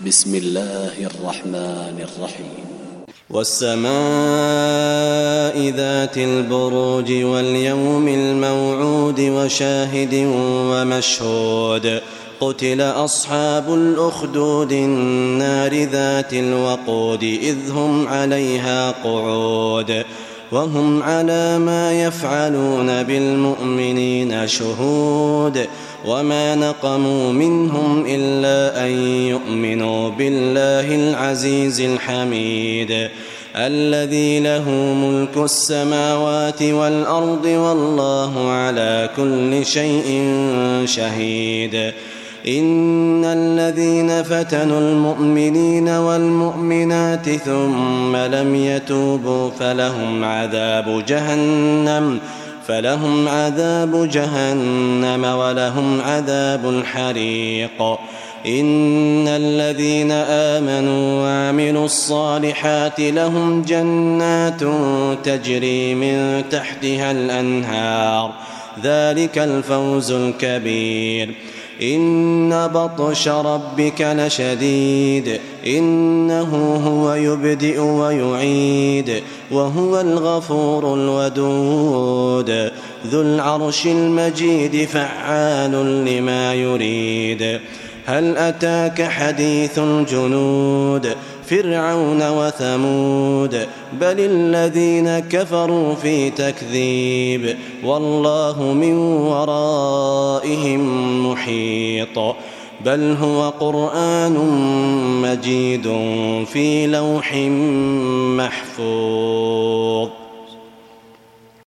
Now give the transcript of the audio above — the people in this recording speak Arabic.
بسم الله الرحمن الرحيم. والسماء ذات البروج واليوم الموعود وشاهد ومشهود قتل أصحاب الأخدود النار ذات الوقود إذ هم عليها قعود وهم على ما يفعلون بالمؤمنين شهود وما نقموا منهم إلا أن يؤمنوا بالله العزيز الحميد الذي له ملك السماوات والأرض والله على كل شيء شهيد. إن الذين فتنوا المؤمنين والمؤمنات ثم لم يتوبوا فلهم عذاب جهنم ولهم عذاب الحريق. إن الذين آمنوا وعملوا الصالحات لهم جنات تجري من تحتها الأنهار ذلك الفوز الكبير. إن بطش ربك لشديد إنه هو يبدئ ويعيد وهو الغفور الودود ذو العرش المجيد فعال لما يريد. هل أتاك حديث الجنود فرعون وثمود بل الذين كفروا في تكذيب والله من ورائهم محيط بل هو قرآن مجيد في لوح محفوظ.